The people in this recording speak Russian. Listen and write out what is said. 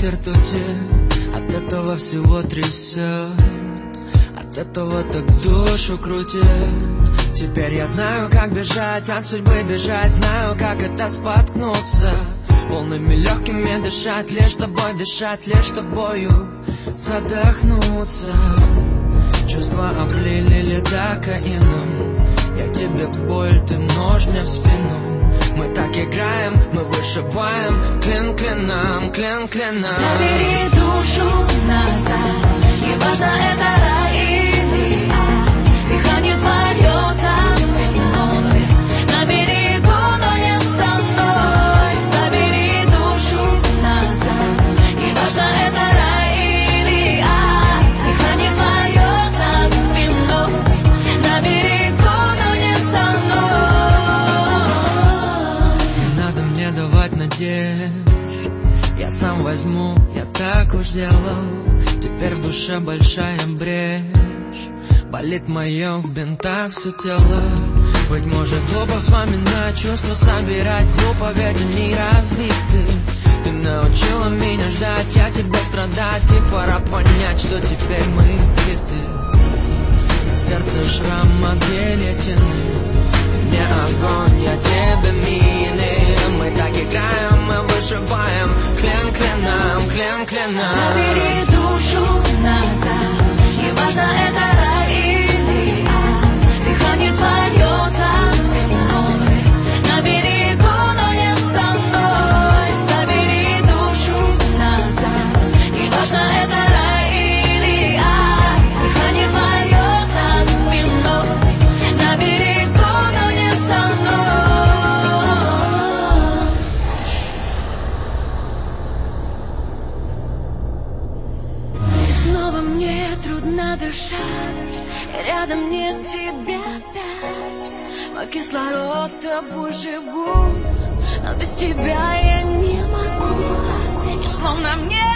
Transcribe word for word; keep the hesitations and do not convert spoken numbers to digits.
ветер ртути, от этого всего трясет, от этого так душу крутит. Теперь я знаю, как бежать, от судьбы бежать, знаю, как это споткнуться, полными легкими дышать, лишь тобой дышать, лишь тобою задохнуться. Чувства облили лидокаином, я тебе боль, ты нож мне в спину. Мы так играем, мы вышибаем клин клином, клин клином. Забери душу назад, неважно, это рай или ад. Дыхание твое за спиной, на берегу, но не со мной. Забери душу назад, неважно, это рай или ад. Дыхание твое за спиной, на берегу, но не со мной. Не надо мне давать надежд, я сам возьму, я так уж делал. Теперь в душе большая брешь, болит мое в бинтах все тело. Быть может глупо вспоминать, чувства собирать глупо, ведь они разбиты. Ты научила меня ждать, я тебе страдать, и пора понять, что теперь мы квиты. На сердце шрам от гильотины, ты мне огонь, я тебе мины. Мы так играем, мы вышибаем клин клином, клин клином. Забери душу назад, неважно, это рай или ад. Дыхание твое за спиной, на берегу, но не со мной. Забери душу назад, неважно, это рай или ад. Дыхание твое за спиной, на берегу, но не со мной. Снова мне трудно дышать, и рядом нет тебя опять. Мой кислород тобой живу, но без тебя я не могу. И словно мне